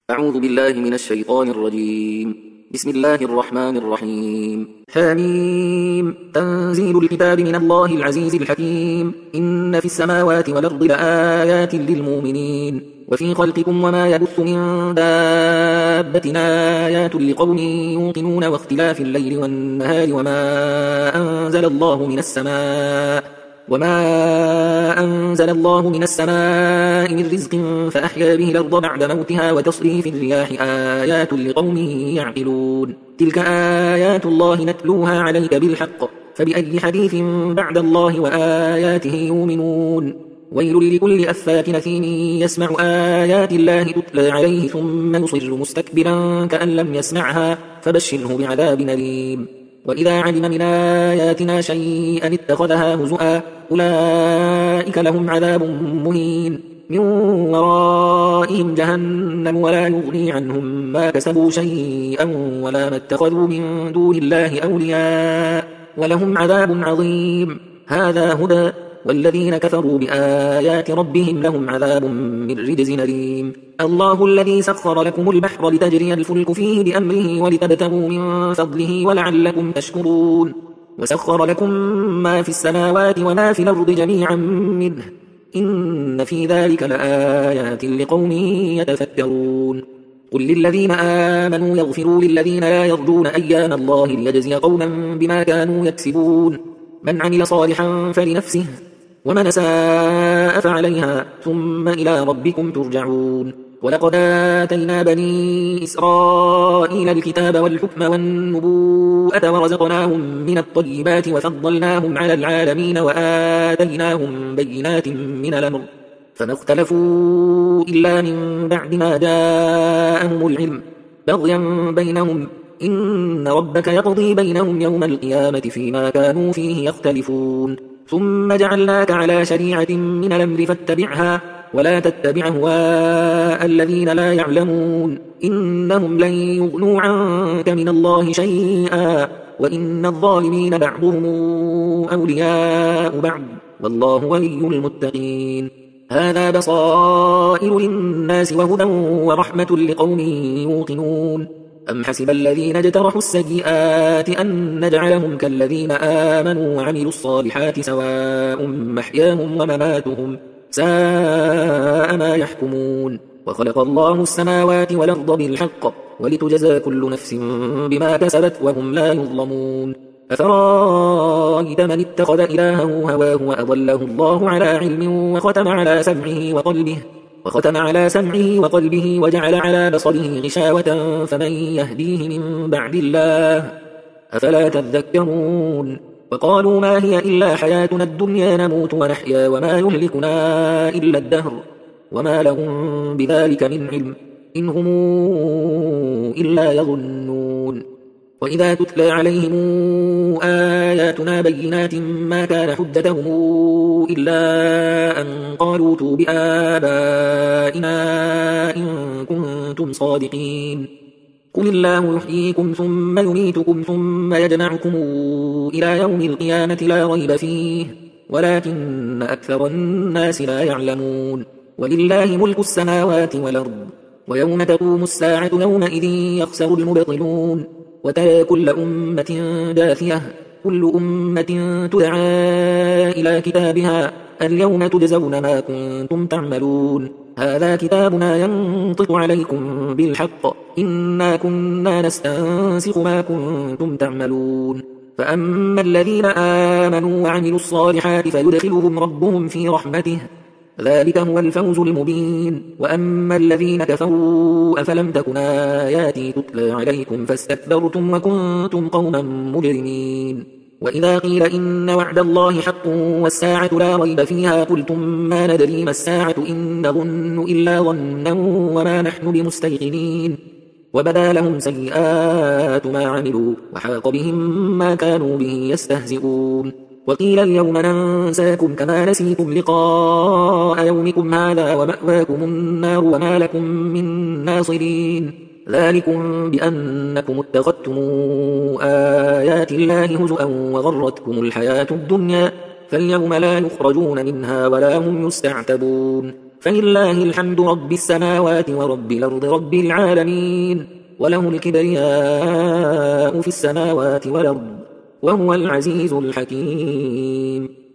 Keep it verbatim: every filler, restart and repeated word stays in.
أعوذ بالله من الشيطان الرجيم. بسم الله الرحمن الرحيم. حميم. تنزيل الكتاب من الله العزيز الحكيم. إن في السماوات والأرض لآيات للمؤمنين وفي خلقكم وما يبث من دابة آيات لقوم يوقنون واختلاف الليل والنهار وما أنزل الله من السماء وما أنزل الله من السماء من رزق فأحيا به الأرض بعد موتها وتصريف الرياح آيات لقوم يعقلون. تلك آيات الله نتلوها عليك بالحق فبأي حديث بعد الله وآياته يؤمنون. ويل لكل أفاك نثيم يسمع آيات الله تتلى عليه ثم يصر مستكبرا كأن لم يسمعها فبشره بعذاب أليم. وإذا علم من آياتنا شيئا اتخذها هزؤا أولئك لهم عذاب مهين من ورائهم جهنم ولا يغني عنهم ما كسبوا شيئا ولا ما اتخذوا من دون الله أولياء ولهم عذاب عظيم. هذا هدى والذين كفروا بآيات ربهم لهم عذاب من رجز أليم. الله الذي سخر لكم البحر لتجري الفلك فيه بأمره ولتبتغوا من فضله ولعلكم تشكرون. وسخر لكم ما في السماوات وما في الأرض جميعا منه إن في ذلك لآيات لقوم يتفكرون. قل للذين آمنوا يغفروا للذين لا يرجون أيام الله ليجزي قوما بما كانوا يكسبون. من عمل صالحا فلنفسه ومن أساء فعليها ثم إلى ربكم ترجعون. ولقد آتينا بني إسرائيل الكتاب والحكم والنبوءة ورزقناهم من الطيبات وفضلناهم على العالمين وآتيناهم بينات من الأمر فما اختلفوا إلا من بعد ما جاءهم العلم بغيا بينهم إن ربك يقضي بينهم يوم القيامة فيما كانوا فيه يختلفون. ثم جعلناك على شريعة من الأمر فاتبعها ولا تتبع أهواء الذين لا يعلمون إنهم لن يغنوا عنك من الله شيئا وإن الظالمين بعضهم أولياء بعض والله ولي المتقين. هذا بصائر للناس وهدى ورحمة لقوم يوقنون. أم حسب الذين اجترحوا السيئات أن نجعلهم كالذين آمنوا وعملوا الصالحات سواء محياهم ومماتهم ساء ما يحكمون. وخلق الله السماوات والأرض بالحق ولتجزى كل نفس بما كسبت وهم لا يظلمون. أفرأيت من اتخذ إلهه هواه وأضله الله على علم وختم على سمعه وقلبه وختم على سمعه وقلبه وجعل على بصره غشاوة فمن يهديه من بعد الله أفلا تذكرون. وقالوا ما هي إلا حياتنا الدنيا نموت ونحيا وما يهلكنا إلا الدهر وما لهم بذلك من علم إن هم إلا يظنون. وإذا تتلى عليهم آياتنا بينات ما كان حجتهم إلا أن قالوا ائتوا بآبائنا إن كنتم صادقين. قل الله يحييكم ثم يميتكم ثم يجمعكم إلى يوم القيامة لا ريب فيه ولكن أكثر الناس لا يعلمون. ولله ملك السماوات والأرض ويوم تقوم الساعة يومئذ يخسر المبطلون. وترى كل أمة جاثية كل أمة تدعى إلى كتابها اليوم تجزون ما كنتم تعملون. هذا كتابنا ينطق عليكم بالحق إنا كنا نستنسخ ما كنتم تعملون. فأما الذين آمنوا وعملوا الصالحات فيدخلهم ربهم في رحمته ذلك هو الفوز المبين. وأما الذين كفروا أفلم تكن آياتي تتلى عليكم فاستكبرتم وكنتم قوما مجرمين. وإذا قيل إن وعد الله حق والساعة لا ريب فيها قلتم ما ندري ما الساعة إن نظن إلا ظنا وما نحن بمستيقنين. وبدا لهم سيئات ما عملوا وحاق بهم ما كانوا به يستهزئون. وقيل اليوم ننساكم كما نسيتم لقاء يومكم هذا ومأواكم النار وما لكم من ناصرين. ذلكم بأنكم اتخذتم آيات الله هزؤا وغرتكم الحياة الدنيا فاليوم لا يخرجون منها ولا هم يستعتبون. فلله الحمد رب السماوات ورب الأرض رب العالمين، وله الكبرياء في السماوات والأرض، وهو العزيز الحكيم.